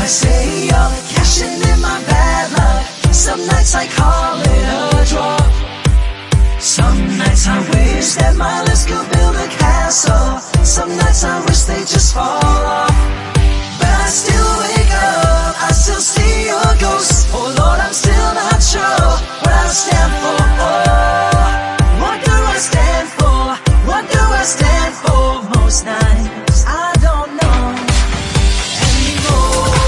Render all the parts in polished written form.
I say I'm cashing in my bad luck. Some nights I call it a draw. Some nights I wish that my lips could build a castle. Some nights I wish they just fall off. But I still wake up, I still see your ghost. Oh Lord, I'm still not sure what I stand for. Oh, what do I stand for? What do I stand for? Most nights I don't know anymore.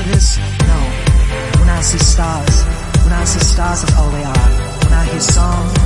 When I see stars, that's all they are. When I hear songs,